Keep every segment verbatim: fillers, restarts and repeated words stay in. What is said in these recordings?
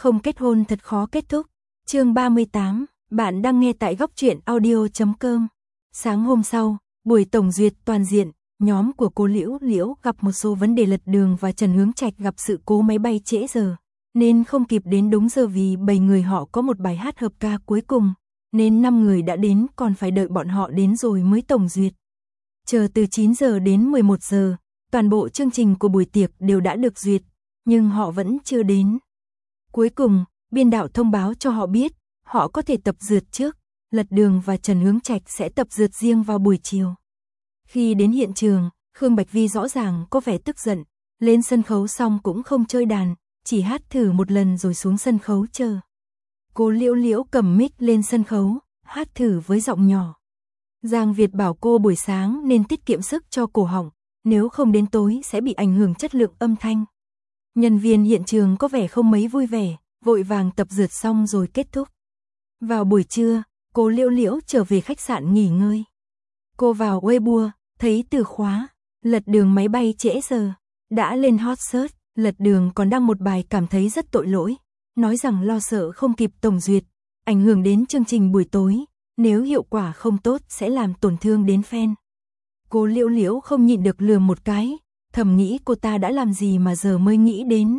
Không kết hôn thật khó kết thúc. Chương ba mươi tám, bạn đang nghe tại góc truyện audio chấm com. Sáng hôm sau, buổi tổng duyệt toàn diện, nhóm của cô Liễu Liễu gặp một số vấn đề lật đường và Trần Hướng Trạch gặp sự cố máy bay trễ giờ, nên không kịp đến đúng giờ vì bảy người họ có một bài hát hợp ca cuối cùng, nên năm người đã đến còn phải đợi bọn họ đến rồi mới tổng duyệt. Chờ từ chín giờ đến mười một giờ, toàn bộ chương trình của buổi tiệc đều đã được duyệt, nhưng họ vẫn chưa đến. Cuối cùng, biên đạo thông báo cho họ biết, họ có thể tập dượt trước, Lật Đường và Trần Hướng Trạch sẽ tập dượt riêng vào buổi chiều. Khi đến hiện trường, Khương Bạch Vi rõ ràng có vẻ tức giận, lên sân khấu xong cũng không chơi đàn, chỉ hát thử một lần rồi xuống sân khấu chờ. Cô Liễu Liễu cầm mic lên sân khấu, hát thử với giọng nhỏ. Giang Việt bảo cô buổi sáng nên tiết kiệm sức cho cổ họng, nếu không đến tối sẽ bị ảnh hưởng chất lượng âm thanh. Nhân viên hiện trường có vẻ không mấy vui vẻ, vội vàng tập dượt xong rồi kết thúc. Vào buổi trưa, cô Liễu Liễu trở về khách sạn nghỉ ngơi. Cô vào Weibo, thấy từ khóa, Lật Đường máy bay trễ giờ, đã lên hot search, Lật Đường còn đăng một bài cảm thấy rất tội lỗi, nói rằng lo sợ không kịp tổng duyệt, ảnh hưởng đến chương trình buổi tối, nếu hiệu quả không tốt sẽ làm tổn thương đến fan. Cô Liễu Liễu không nhịn được lườm một cái, thầm nghĩ cô ta đã làm gì mà giờ mới nghĩ đến.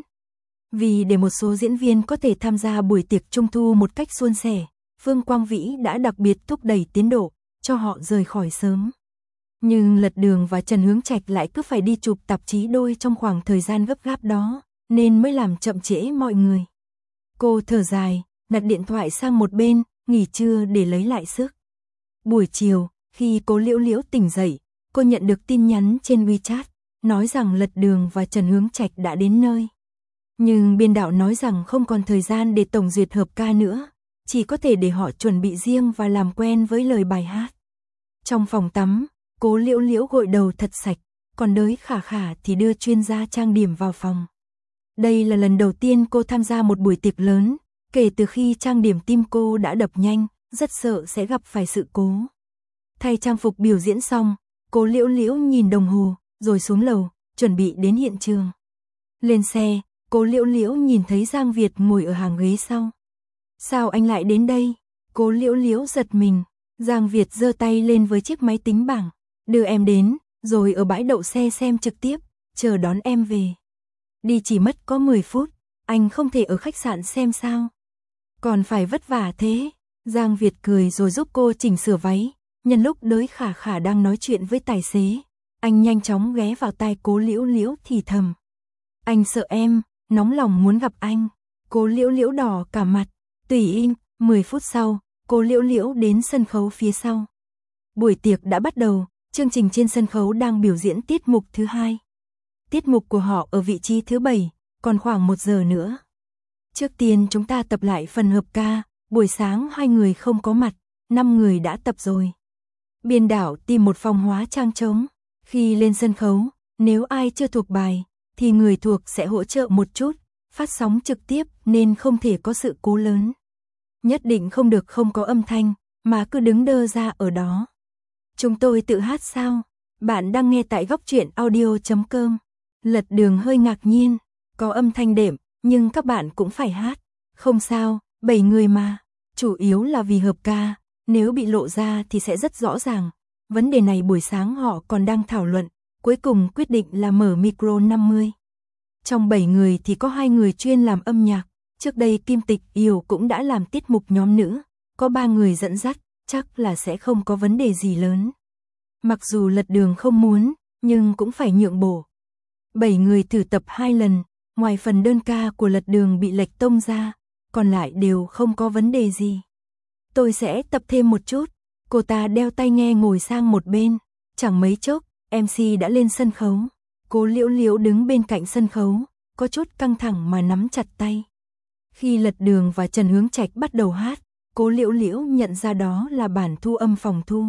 Vì để một số diễn viên có thể tham gia buổi tiệc trung thu một cách suôn sẻ, Phương Quang Vĩ đã đặc biệt thúc đẩy tiến độ, cho họ rời khỏi sớm. Nhưng Lật Đường và Trần Hướng Trạch lại cứ phải đi chụp tạp chí đôi trong khoảng thời gian gấp gáp đó, nên mới làm chậm trễ mọi người. Cô thở dài, đặt điện thoại sang một bên, nghỉ trưa để lấy lại sức. Buổi chiều, khi cô Liễu Liễu tỉnh dậy, cô nhận được tin nhắn trên WeChat, nói rằng Lật Đường và Trần Hướng Trạch đã đến nơi. Nhưng biên đạo nói rằng không còn thời gian để tổng duyệt hợp ca nữa, chỉ có thể để họ chuẩn bị riêng và làm quen với lời bài hát. Trong phòng tắm, cô Liễu Liễu gội đầu thật sạch, còn đới Khả Khả thì đưa chuyên gia trang điểm vào phòng. Đây là lần đầu tiên cô tham gia một buổi tiệc lớn, kể từ khi trang điểm tim cô đã đập nhanh, rất sợ sẽ gặp phải sự cố. Thay trang phục biểu diễn xong, cô Liễu Liễu nhìn đồng hồ, rồi xuống lầu, chuẩn bị đến hiện trường. Lên xe, cô Liễu Liễu nhìn thấy Giang Việt ngồi ở hàng ghế sau. Sao anh lại đến đây? Cô Liễu Liễu giật mình. Giang Việt giơ tay lên với chiếc máy tính bảng, đưa em đến, rồi ở bãi đậu xe xem trực tiếp, chờ đón em về. Đi chỉ mất có mười phút, anh không thể ở khách sạn xem sao? Còn phải vất vả thế? Giang Việt cười rồi giúp cô chỉnh sửa váy, nhân lúc đới Khả Khả đang nói chuyện với tài xế, anh nhanh chóng ghé vào tai cô Liễu Liễu thì thầm. Anh sợ em, nóng lòng muốn gặp anh. Cô Liễu Liễu đỏ cả mặt, tùy im, mười phút sau, cô Liễu Liễu đến sân khấu phía sau. Buổi tiệc đã bắt đầu, chương trình trên sân khấu đang biểu diễn tiết mục thứ hai. Tiết mục của họ ở vị trí thứ bảy, còn khoảng một giờ nữa. Trước tiên chúng ta tập lại phần hợp ca, buổi sáng hai người không có mặt, năm người đã tập rồi. Biên đạo tìm một phòng hóa trang trống, khi lên sân khấu, nếu ai chưa thuộc bài, thì người thuộc sẽ hỗ trợ một chút, phát sóng trực tiếp nên không thể có sự cố lớn. Nhất định không được không có âm thanh, mà cứ đứng đơ ra ở đó. Chúng tôi tự hát sao? Bạn đang nghe tại góc truyện audio chấm com. Lật Đường hơi ngạc nhiên, có âm thanh đệm, nhưng các bạn cũng phải hát. Không sao, bảy người mà, chủ yếu là vì hợp ca, nếu bị lộ ra thì sẽ rất rõ ràng. Vấn đề này buổi sáng họ còn đang thảo luận, cuối cùng quyết định là mở micro năm mươi. Trong bảy người thì có hai người chuyên làm âm nhạc, trước đây Kim Tịch Yểu cũng đã làm tiết mục nhóm nữ, có ba người dẫn dắt, chắc là sẽ không có vấn đề gì lớn. Mặc dù Lật Đường không muốn, nhưng cũng phải nhượng bộ. Bảy người thử tập hai lần, ngoài phần đơn ca của Lật Đường bị lệch tông ra, còn lại đều không có vấn đề gì. Tôi sẽ tập thêm một chút. Cô ta đeo tai nghe ngồi sang một bên, chẳng mấy chốc, em xê đã lên sân khấu. Cô Liễu Liễu đứng bên cạnh sân khấu, có chút căng thẳng mà nắm chặt tay. Khi Lật Đường và Trần Hướng Trạch bắt đầu hát, cô Liễu Liễu nhận ra đó là bản thu âm phòng thu.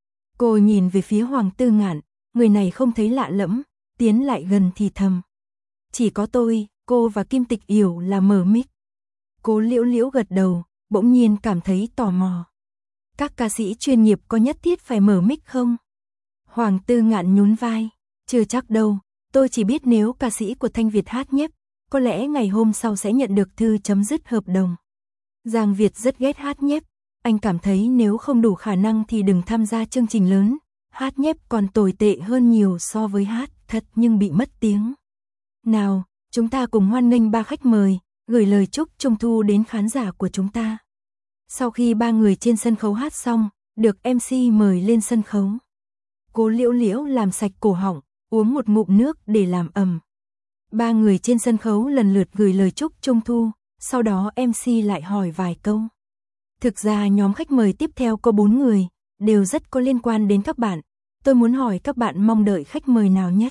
Cô nhìn về phía Hoàng Tư Ngạn, người này không thấy lạ lẫm, tiến lại gần thì thầm. Chỉ có tôi, cô và Kim Tịch Yểu là mở mic. Cô Liễu Liễu gật đầu, bỗng nhiên cảm thấy tò mò. Các ca sĩ chuyên nghiệp có nhất thiết phải mở mic không? Hoàng Tư Ngạn nhún vai, chưa chắc đâu, tôi chỉ biết nếu ca sĩ của Thanh Việt hát nhép, có lẽ ngày hôm sau sẽ nhận được thư chấm dứt hợp đồng. Giang Việt rất ghét hát nhép, anh cảm thấy nếu không đủ khả năng thì đừng tham gia chương trình lớn, hát nhép còn tồi tệ hơn nhiều so với hát thật nhưng bị mất tiếng. Nào, chúng ta cùng hoan nghênh ba khách mời, gửi lời chúc Trung thu đến khán giả của chúng ta. Sau khi ba người trên sân khấu hát xong, được em xê mời lên sân khấu. Cố Liễu Liễu làm sạch cổ họng, uống một ngụm nước để làm ẩm. Ba người trên sân khấu lần lượt gửi lời chúc Trung thu, sau đó em xê lại hỏi vài câu. Thực ra nhóm khách mời tiếp theo có bốn người, đều rất có liên quan đến các bạn. Tôi muốn hỏi các bạn mong đợi khách mời nào nhất.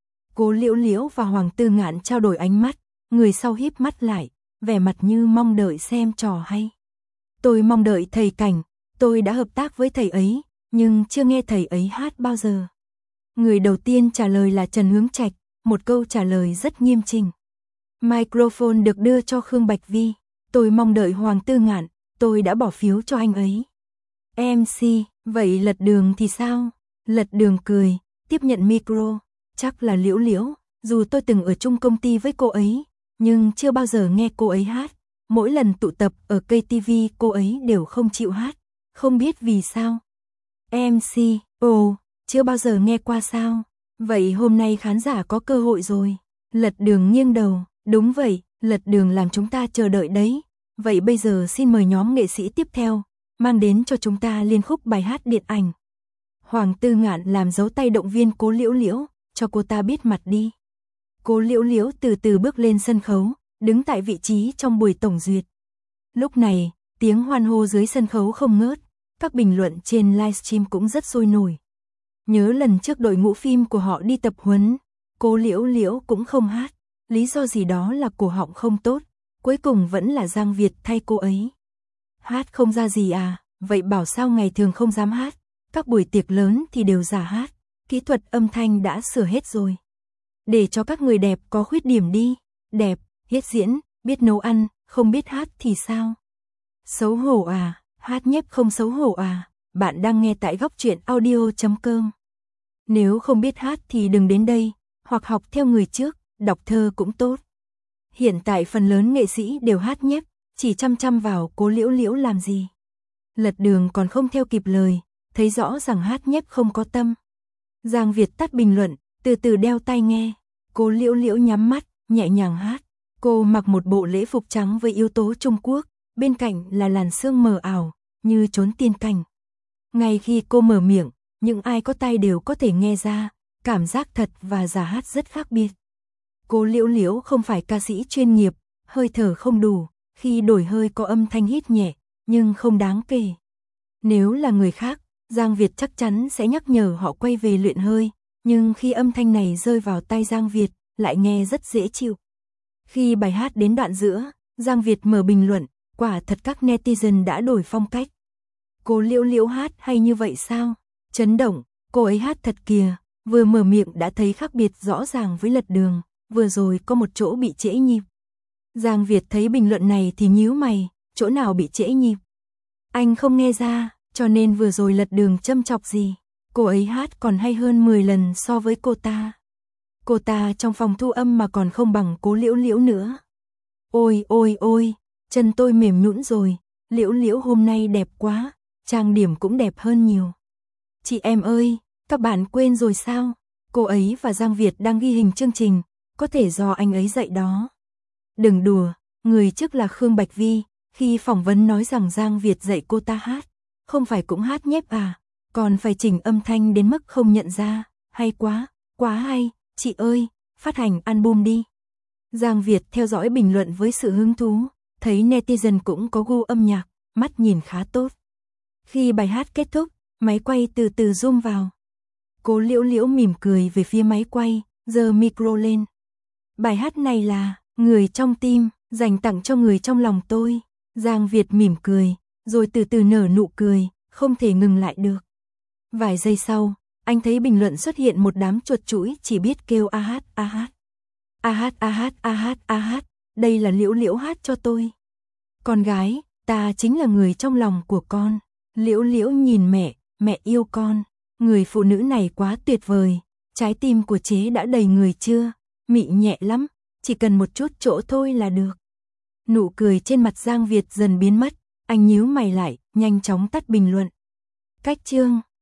Cố Liễu Liễu và Hoàng Tư Ngạn trao đổi ánh mắt, người sau híp mắt lại, vẻ mặt như mong đợi xem trò hay. Tôi mong đợi thầy Cảnh, tôi đã hợp tác với thầy ấy, nhưng chưa nghe thầy ấy hát bao giờ. Người đầu tiên trả lời là Trần Hướng Trạch, một câu trả lời rất nghiêm chỉnh. Microphone được đưa cho Khương Bạch Vi, tôi mong đợi Hoàng Tư Ngạn, tôi đã bỏ phiếu cho anh ấy. em xê, vậy Lật Đường thì sao? Lật Đường cười, tiếp nhận micro, chắc là Liễu Liễu, dù tôi từng ở chung công ty với cô ấy, nhưng chưa bao giờ nghe cô ấy hát. Mỗi lần tụ tập ở ca tê vê cô ấy đều không chịu hát, không biết vì sao. em xê, ồ, chưa bao giờ nghe qua sao? Vậy hôm nay khán giả có cơ hội rồi. Lật Đường nghiêng đầu, đúng vậy, Lật Đường làm chúng ta chờ đợi đấy. Vậy bây giờ xin mời nhóm nghệ sĩ tiếp theo, mang đến cho chúng ta liên khúc bài hát điện ảnh. Hoàng Tư Ngạn làm dấu tay động viên Cố Liễu Liễu, cho cô ta biết mặt đi. Cố Liễu Liễu từ từ bước lên sân khấu, đứng tại vị trí trong buổi tổng duyệt. Lúc này, tiếng hoan hô dưới sân khấu không ngớt, các bình luận trên livestream cũng rất sôi nổi. Nhớ lần trước đội ngũ phim của họ đi tập huấn, Cố Liễu Liễu cũng không hát, lý do gì đó là cổ họng không tốt, cuối cùng vẫn là Giang Việt thay cô ấy. Hát không ra gì à, vậy bảo sao ngày thường không dám hát, các buổi tiệc lớn thì đều giả hát, kỹ thuật âm thanh đã sửa hết rồi. Để cho các người đẹp có khuyết điểm đi, đẹp, biết diễn, biết nấu ăn, không biết hát thì sao? Xấu hổ à, hát nhép không xấu hổ à, bạn đang nghe tại góc truyện audio chấm com. Nếu không biết hát thì đừng đến đây, hoặc học theo người trước, đọc thơ cũng tốt. Hiện tại phần lớn nghệ sĩ đều hát nhép, chỉ chăm chăm vào Cố Liễu Liễu làm gì. Lật Đường còn không theo kịp lời, thấy rõ rằng hát nhép không có tâm. Giang Việt tắt bình luận, từ từ đeo tai nghe. Cố Liễu Liễu nhắm mắt, nhẹ nhàng hát. Cô mặc một bộ lễ phục trắng với yếu tố Trung Quốc, bên cạnh là làn sương mờ ảo, như trốn tiên cảnh. Ngay khi cô mở miệng, những ai có tai đều có thể nghe ra, cảm giác thật và giả hát rất khác biệt. Cố Liễu Liễu không phải ca sĩ chuyên nghiệp, hơi thở không đủ, khi đổi hơi có âm thanh hít nhẹ, nhưng không đáng kể. Nếu là người khác, Giang Việt chắc chắn sẽ nhắc nhở họ quay về luyện hơi, nhưng khi âm thanh này rơi vào tai Giang Việt, lại nghe rất dễ chịu. Khi bài hát đến đoạn giữa, Giang Việt mở bình luận, quả thật các netizen đã đổi phong cách. Cố Liễu Liễu hát hay như vậy sao? Chấn động, cô ấy hát thật kìa, vừa mở miệng đã thấy khác biệt rõ ràng với Lật Đường, vừa rồi có một chỗ bị trễ nhịp. Giang Việt thấy bình luận này thì nhíu mày, chỗ nào bị trễ nhịp? Anh không nghe ra, cho nên vừa rồi Lật Đường châm chọc gì? Cô ấy hát còn hay hơn mười lần so với cô ta. Cô ta trong phòng thu âm mà còn không bằng Cố Liễu Liễu nữa. Ôi ôi ôi, chân tôi mềm nhũn rồi, Liễu Liễu hôm nay đẹp quá, trang điểm cũng đẹp hơn nhiều. Chị em ơi, các bạn quên rồi sao? Cô ấy và Giang Việt đang ghi hình chương trình, có thể do anh ấy dạy đó. Đừng đùa, người trước là Khương Bạch Vi, khi phỏng vấn nói rằng Giang Việt dạy cô ta hát, không phải cũng hát nhép à, còn phải chỉnh âm thanh đến mức không nhận ra, hay quá, quá hay, chị ơi, phát hành album đi. Giang Việt theo dõi bình luận với sự hứng thú, thấy netizen cũng có gu âm nhạc, mắt nhìn khá tốt. Khi bài hát kết thúc, máy quay từ từ zoom vào. Cố Liễu Liễu mỉm cười về phía máy quay, giơ micro lên. Bài hát này là Người trong tim, dành tặng cho người trong lòng tôi. Giang Việt mỉm cười, rồi từ từ nở nụ cười, không thể ngừng lại được. Vài giây sau, anh thấy bình luận xuất hiện một đám chuột chũi chỉ biết kêu a hát a hát. A hát a hát a hát a hát, đây là Liễu Liễu hát cho tôi. Con gái, ta chính là người trong lòng của con. Liễu Liễu nhìn mẹ, mẹ yêu con. Người phụ nữ này quá tuyệt vời, trái tim của chế đã đầy người chưa? Mị nhẹ lắm, chỉ cần một chút chỗ thôi là được. Nụ cười trên mặt Giang Việt dần biến mất, anh nhíu mày lại, nhanh chóng tắt bình luận. Cách chương